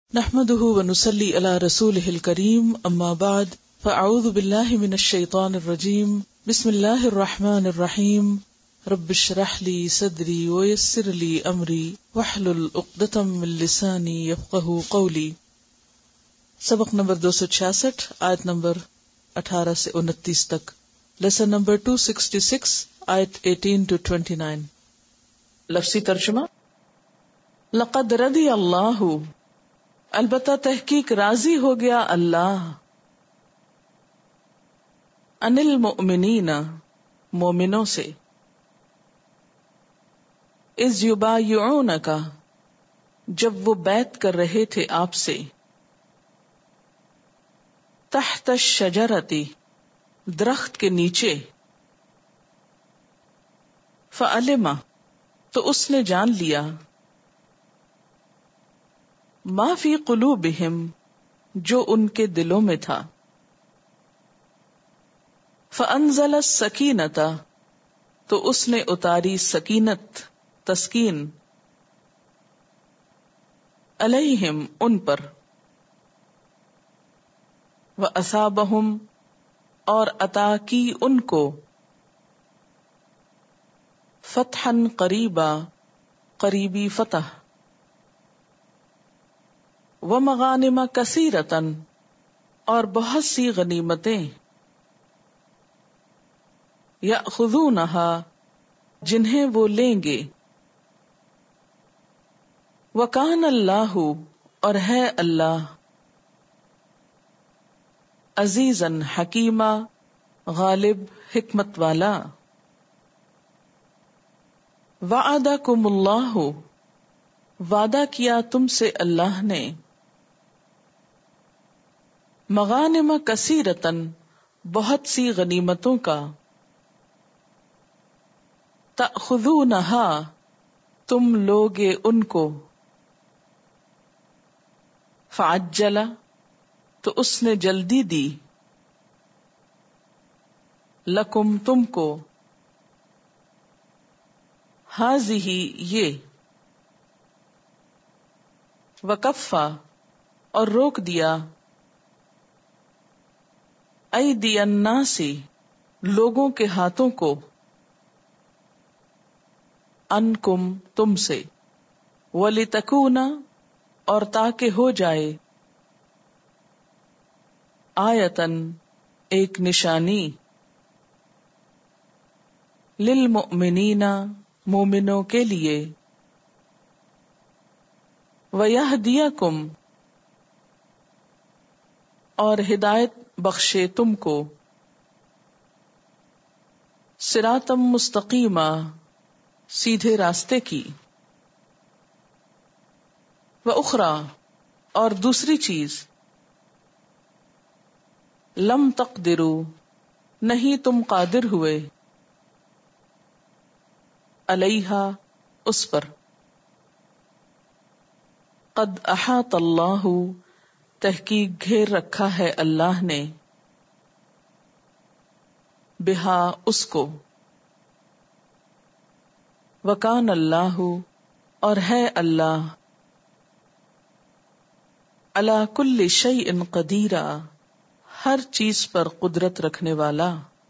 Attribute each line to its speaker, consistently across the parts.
Speaker 1: نحمده ونصلي على رسوله الكريم اما بعد فاعوذ بالله من الشيطان الرجيم بسم الله الرحمن الرحيم رب اشرح لي صدري ويسر لي امري واحلل عقدة من لساني يفقهوا قولي. سبق نمبر 266 آیت نمبر 18 سے 29 تک. لیسن نمبر 266 آیت 18 to 29. لفظی ترجمہ. لقد رضی اللہ، البتہ تحقیق راضی ہو گیا اللہ، عن المؤمنین، مومنوں سے، اذ یبایعونک، جب وہ بیعت کر رہے تھے آپ سے، تحت الشجرۃ، درخت کے نیچے، فعلم، تو اس نے جان لیا، ما فی قلوبہم، جو ان کے دلوں میں تھا، فانزل السکینۃ، تو اس نے اتاری سکینت، تسکین، علیہم، ان پر، واصابہم، اور عطا کی ان کو، فتحا قریبا، قریبی فتح، ومغانم کثیرۃ، اور بہت سی غنیمتیں، یأخذونہا، جنہیں وہ لیں گے، وکان اللہ، اور ہے اللہ، عزیزاً حکیما، غالب، حکمت والا. وعدکم اللہ، وعدہ کیا تم سے اللہ نے، مغانم کثیرتن، بہت سی غنیمتوں کا، تأخذونہا، تم لوگے ان کو، فعجل، تو اس نے جلدی دی، لکم، تم کو، ہذہ، یہ، وکفا، اور روک دیا، ایدی الناس، لوگوں کے ہاتھوں کو، عنکم، تم سے، ولتکون، اور تاکہ ہو جائے، آیتن، ایک نشانی، للمؤمنین، مومنوں کے لیے، ویہدیکم، اور ہدایت بخشے تم کو، صراطا مستقیما، سیدھے راستے کی، واخری، اور دوسری چیز، لم تقدروا، نہیں تم قادر ہوئے، علیہا، اس پر، قد احاط اللہ، تحقیق گھیر رکھا ہے اللہ نے، بہا، اس کو، وکان اللہ، اور ہے اللہ، علی کل شیء قدیر، ہر چیز پر قدرت رکھنے والا.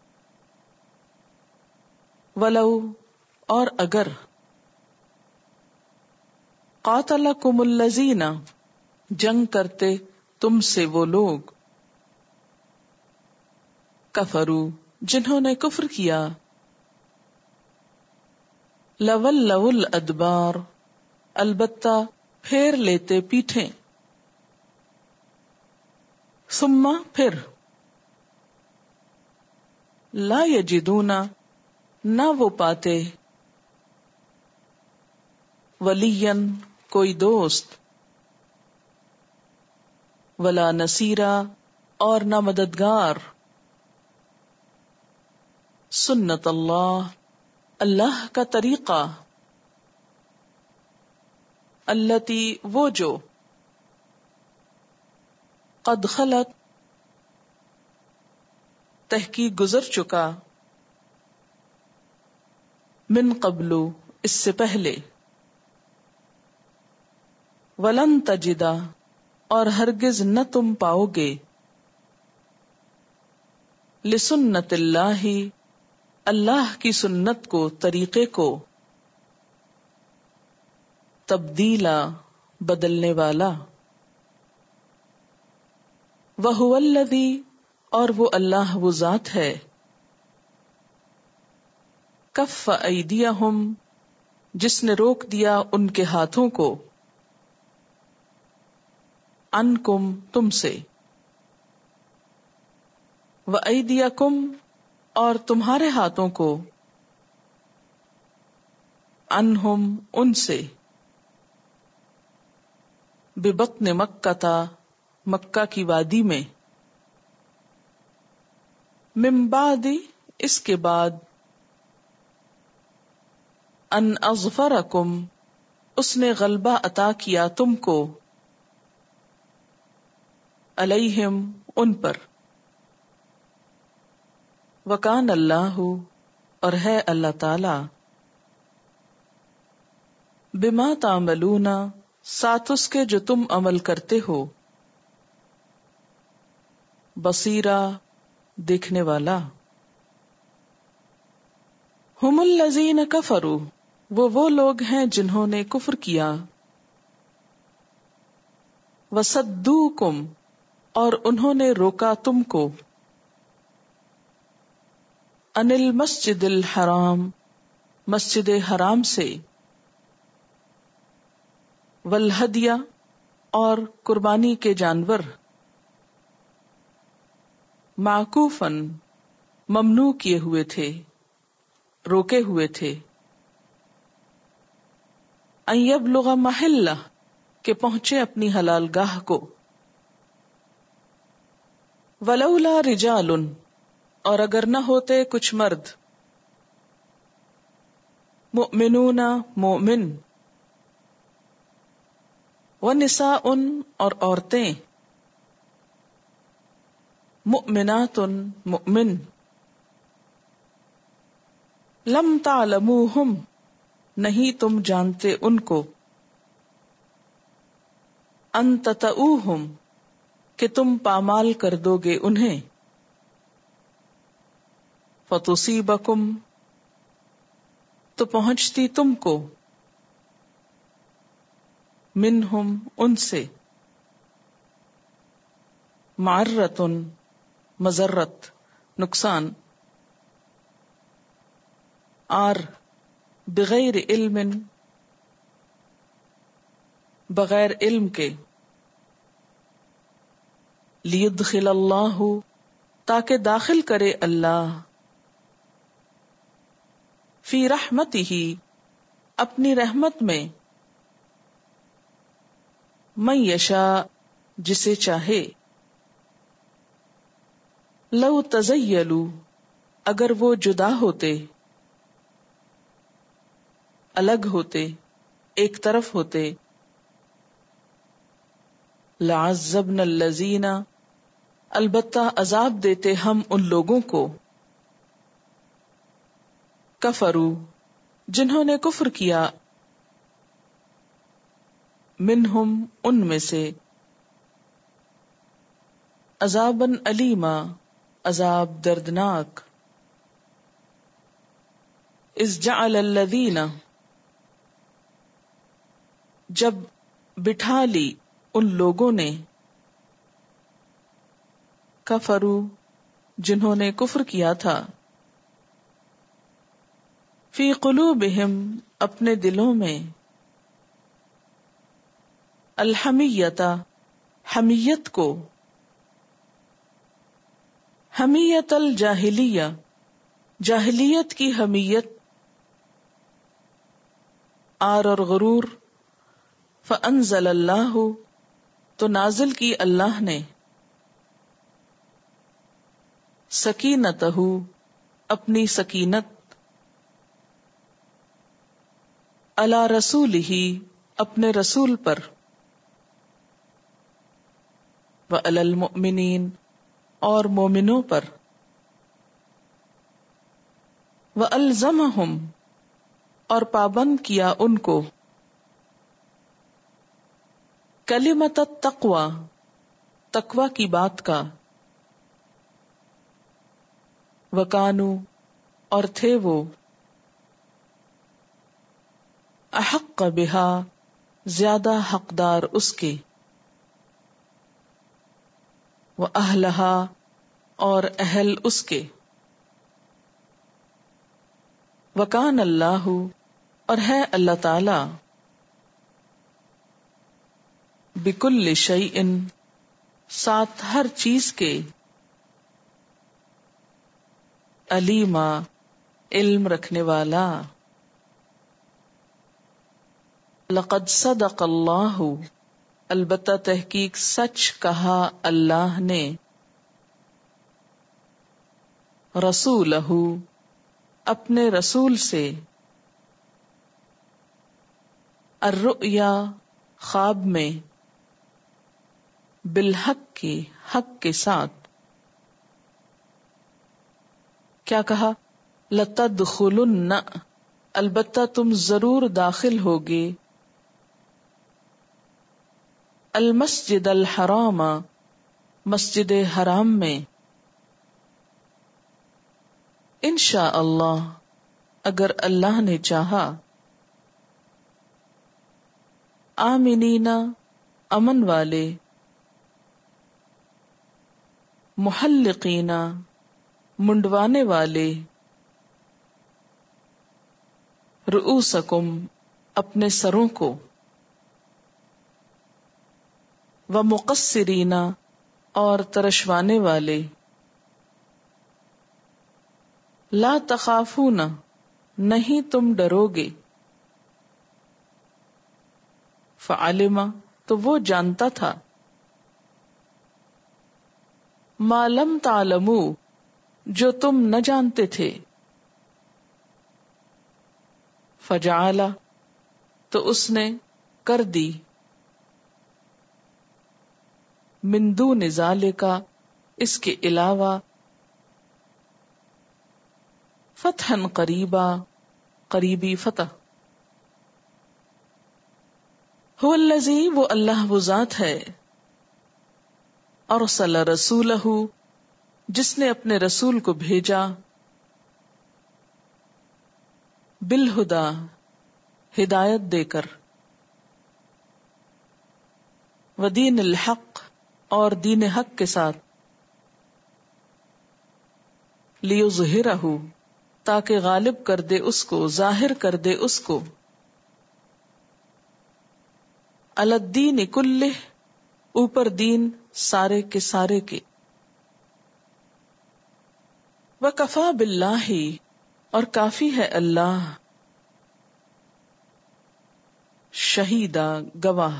Speaker 1: ولو، اور اگر، قاتلکم الذین، جنگ کرتے تم سے وہ لوگ، کفروا، جنہوں نے کفر کیا، لولوا الادبار، البتہ پھیر لیتے پیٹھیں، ثم، پھر، لا یجدون، نہ وہ پاتے، ولیا، کوئی دوست، ولا نصیرا، اور نہ مددگار، سنت اللہ، اللہ کا طریقہ، التی، وہ جو، قد خلت، تحقیق گزر چکا، من قبل، اس سے پہلے، ولن تجدا، اور ہرگز نہ تم پاؤ گے لسنت اللہ اللہ کی سنت کو، طریقے کو، تبدیلا بدلنے والا، وَهُوَ الَّذِي اور وہ اللہ وہ ذات ہے، کف ایدیہم جس نے روک دیا ان کے ہاتھوں کو، عنکم تم سے، وَأَيْدِيَكُمْ اور تمہارے ہاتھوں کو، عنہم ان سے، ببطن مکہ مکہ کی وادی میں، من بعد اس کے بعد، ان اظفرکم اس نے غلبہ عطا کیا تم کو، علیہم ان پر، وکان اللہ اور ہے اللہ تعالی، بما تعملون ساتھ اس کے جو تم عمل کرتے ہو، بصیرا دیکھنے والا۔ ہم الذین کفروا وہ لوگ ہیں جنہوں نے کفر کیا، وصدوکم اور انہوں نے روکا تم کو، عن المسجد الحرام مسجد حرام سے، والہدی اور قربانی کے جانور، معکوفاً ممنوع کیے ہوئے تھے، روکے ہوئے تھے، ان یبلغ محلہ کہ پہنچے اپنی حلال گاہ کو، ولولا رجال اور اگر نہ ہوتے کچھ مرد، مؤمنون مومن، ونساء اور عورتیں، مؤمنات مؤمن، لم تعلموہم نہیں تم جانتے ان کو، ان تطؤوہم کہ تم پامال کر دو گے انہیں، فتصیبکم تو پہنچتی تم کو، منہم ان سے، معرتن مضرت نقصان، آر بغیر علم بغیر علم کے، لیدخل اللہ تاکہ داخل کرے اللہ، فی رحمتہ اپنی رحمت میں، من یشاء جسے چاہے، لو تزیلوا اگر وہ جدا ہوتے، الگ ہوتے، ایک طرف ہوتے، لعذبنا الذین البتہ عذاب دیتے ہم ان لوگوں کو، کفروا جنہوں نے کفر کیا، منہم ان میں سے، عذابا علیما عذاب دردناک، اذ جعل الذین جب بٹھا لی ان لوگوں نے، کفروا جنہوں نے کفر کیا تھا، فی قلوبہم اپنے دلوں میں، الحمیۃ حمیت کو، حمیت الجاہلیہ جاہلیت کی حمیت، آر اور غرور، فانزل اللہ تو نازل کی اللہ نے، سکینتہ اپنی سکینت، علی رسولہ اپنے رسول پر، وعلی المؤمنین اور مومنوں پر، وَأَلْزَمَهُمْ اور پابند کیا ان کو، کلمۃ التقوی، تقوی کی بات کا، وکانو اور تھے وہ، احق بہا زیادہ حقدار اس کے، واہلہا اور اہل اس کے، وکان اللہ اور ہے اللہ تعالی، بکل شیء ساتھ ہر چیز کے، علیما علم رکھنے والا۔ لقد صدق اللہ البتہ تحقیق سچ کہا اللہ نے، رسولہ اپنے رسول سے، الرؤیا خواب میں، بالحق کی حق کے ساتھ۔ کیا کہا؟ لتدخلن البتہ تم ضرور داخل ہوگے، المسجد الحرام مسجد حرام میں، انشاء اللہ اگر اللہ نے چاہا، آمنین امن والے، محلقین منڈوانے والے، رؤوسکم اپنے سروں کو، ومقصرین اور ترشوانے والے، لا تخافون نہیں تم ڈرو گے، فعلم تو وہ جانتا تھا، ما لم تعلموا جو تم نہ جانتے تھے، فجعل تو اس نے کر دی، من دون ذالک اس کے علاوہ، فتحا قریبا قریبی فتح، هو الذی وہ اللہ وہ ذات ہے، ارسل رسولہ جس نے اپنے رسول کو بھیجا، بالہدا ہدایت دے کر، ودین الحق اور دین حق کے ساتھ، لیظہرہ تاکہ غالب کر دے اس کو، ظاہر کر دے اس کو، علی الدین کلہ اوپر دین سارے کے سارے کے، وکفی باللہ اور کافی ہے اللہ، شہیدا گواہ،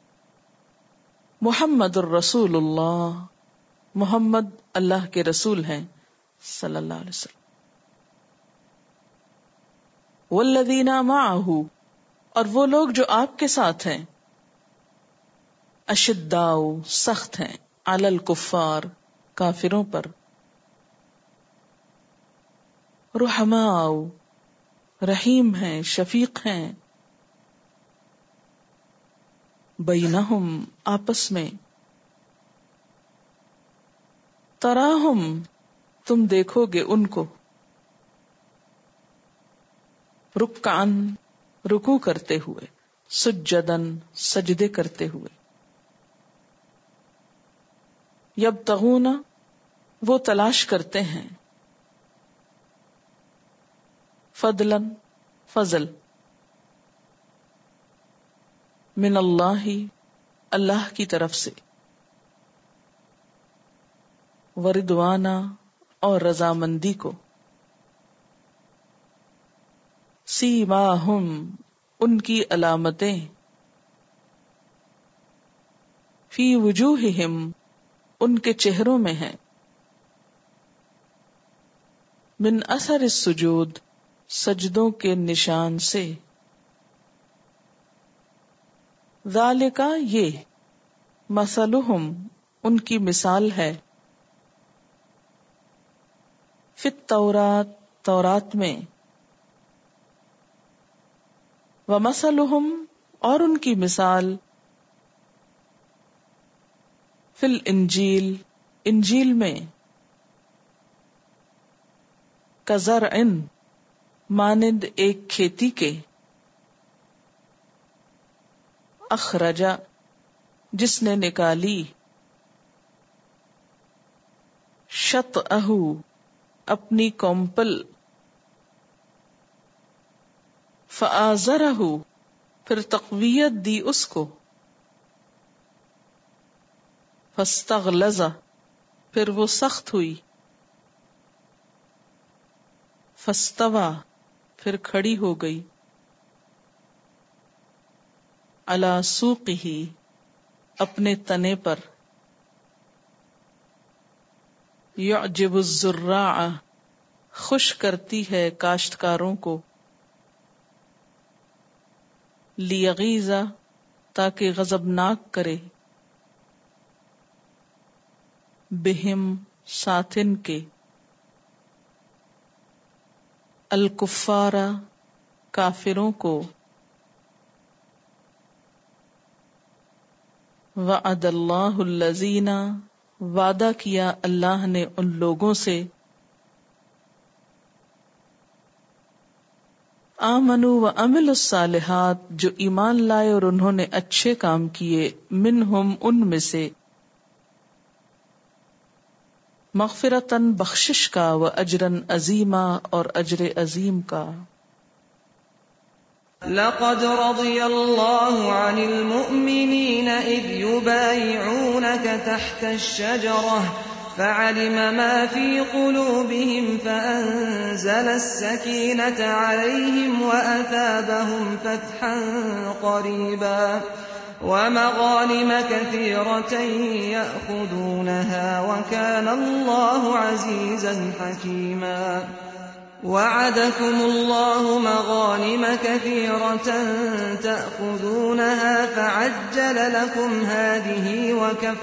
Speaker 1: محمد الرسول اللہ محمد اللہ کے رسول ہیں صلی اللہ علیہ وسلم، والذین معہ اور وہ لوگ جو آپ کے ساتھ ہیں، اشداء سخت ہیں، علی الکفار کافروں پر، رحماء رحیم ہیں شفیق ہیں، بینہم آپس میں، تراہم تم دیکھو گے ان کو، رکعن رکوع کرتے ہوئے، سجدن سجدے کرتے ہوئے، یبتغون وہ تلاش کرتے ہیں، فضلاً فضل، من اللہ اللہ کی طرف سے، ورضوانا اور رضامندی کو، سیماہم ان کی علامتیں، فی وجوہہم ان کے چہروں میں ہیں، من اثر السجود سجدوں کے نشان سے، ذالک یہ، مثلہم ان کی مثال ہے، فی التوراۃ تورات میں، ومثلہم اور ان کی مثال، फिल इंजील, इंजील में, कज़रइन, मानिंद एक खेती के, अखरजा, जिसने निकाली, शतअहू, अपनी कोम्पल, फ़आज़रहू, फिर तक़वियत दी उसको, फ़स्तग़लज़ा, फिर वो सख्त हुई, फ़स्तवा, फिर खड़ी हो गई, अला सूक़िही, अपने तने पर, युअजिबुज़्ज़ुर्राअ, खुश करती है काश्तकारों को, लियगीज़ा, ताकि गज़बनाक करे, बिहिम, साथ इनके, अल-कुफ़्फ़ारा, काफिरों को, वअदल्लाहुल्लज़ीना, वादा किया अल्लाह ने उन लोगों से, आमनु व अमिलुस्सालिहात, जो ईमान लाए और उन्होंने अच्छे काम किए, मिनहुम, उनमें से, मग़फ़िरतन, बख्शिश का, व अजरन अज़ीमा, और अजर अज़ीम का।
Speaker 2: लक़द रज़ियल्लाहु अनिल मुअमिनीन इज़ युबायिऊनक तहतश-शजरह फ़अलिम मा फ़ी क़ुलूबिहिम फ़अंज़ल अस्सकीनत अलैहिम वअसाबहुम फ़तहन क़रीबा वमग़ानिम कसीरतन यअख़ुज़ूनहा वकान अल्लाहु अज़ीज़न हकीमा। वअदकुमुल्लाहु मग़ानिम कसीरतन तअख़ुज़ूनहा फ़अज्जल लकुम हाज़िही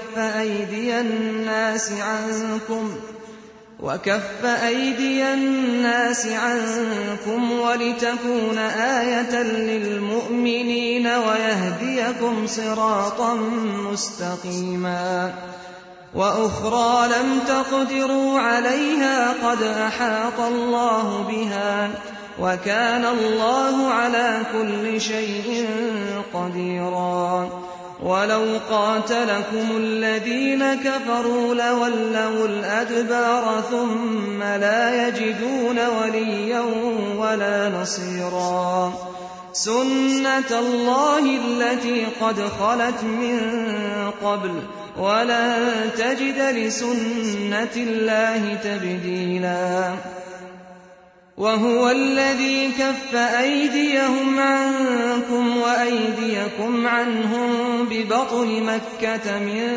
Speaker 2: वकफ़ अयदियन नास अन्कुम वलितकून आयतन लिलमुअमिनीन वयहदियकुम सिरातन मुस्तक़ीमा। वउख़रा लम तक़दिरू अलैहा क़द अहात अल्लाहु बिहा वकान अल्लाहु अला कुल्लि शैइन क़दीरा। वलौ क़ातलकुमुल्लज़ीन कफ़रू लवल्लवुल अदबार थुम्म ला यजिदून वलिय्यन वला नसीरा। सुन्नतल्लाहि अल्लती क़द ख़लत मिन क़ब्ल वलन तजिद लिसुन्नतिल्लाहि तब्दीला। वहुव अल्लज़ी कफ़्फ़ अयदियहुम अन्कुम वअयदियकुम अन्हुम बिबत्नि मक्कत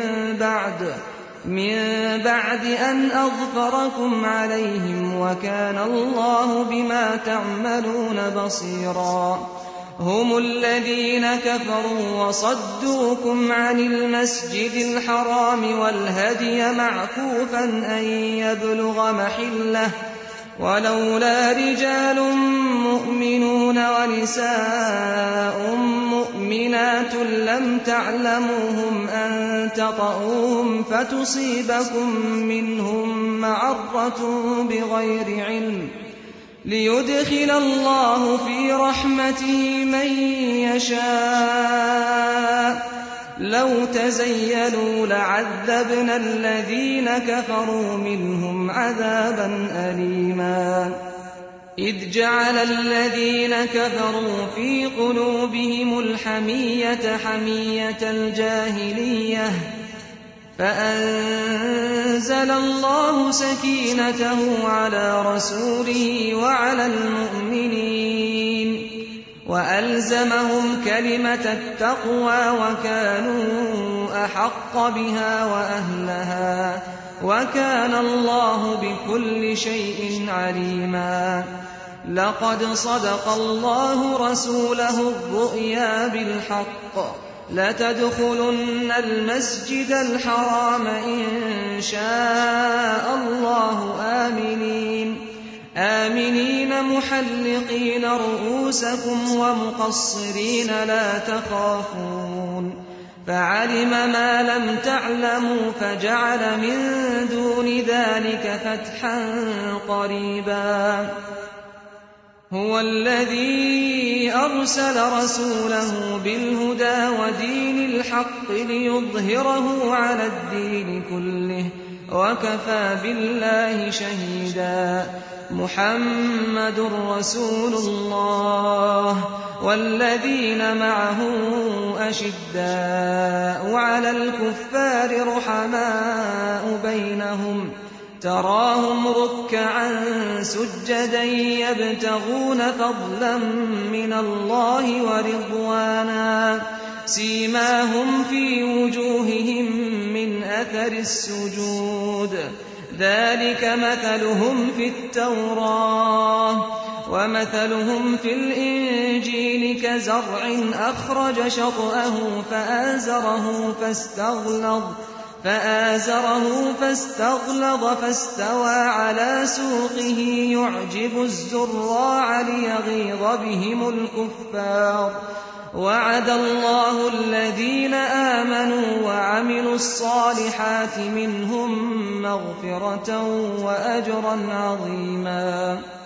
Speaker 2: मिन बअद अन अज़फ़रकुम अलैहिम वकान अल्लाहु बिमा तअमलून बसीरा। هم الذين كفروا وصدوكم عن المسجد الحرام والهدي معكوفا أن يبلغ محله ولولا رجال مؤمنون ونساء مؤمنات لم تعلموهم أن تطؤوهم فتصيبكم منهم معرة بغير علم ليدخل الله في رحمته من يشاء لو تزيلوا لعذبنا الذين كفروا منهم عذابا أليما. إذ جعل الذين كفروا في قلوبهم الحمية حمية الجاهلية فأنزل الله سكينته على رسوله وعلى المؤمنين وألزمهم كلمة التقوى وكانوا أحق بها وأهلها وكان الله بكل شيء عليما. لقد صدق الله رسوله الرؤيا بالحق لتدخلن المسجد الحرام إن شاء الله آمنين محلقين رؤوسكم ومقصرين لا تخافون فعلم ما لم تعلموا فجعل من دون ذلك فتحا قريبا هو الذي أرسل رسوله بالهدى ودين الحق ليظهره على الدين كله وكفى بالله شهيدا محمد رسول الله والذين معه أشداء على الكفار رحماء بينهم تراهم ركعا سجدا يبتغون فضلا من الله ورضوانا سيماهم في وجوههم من أثر السجود ذلك مثلهم في التوراة ومثلهم في الإنجيل كزرع أخرج شطأه فآزره فاستغلظ فاستوى على سوقه يعجب الزراع ليغيظ بهم الكفار وعد الله الذين آمنوا وعملوا الصالحات منهم مغفرة وأجرا عظيما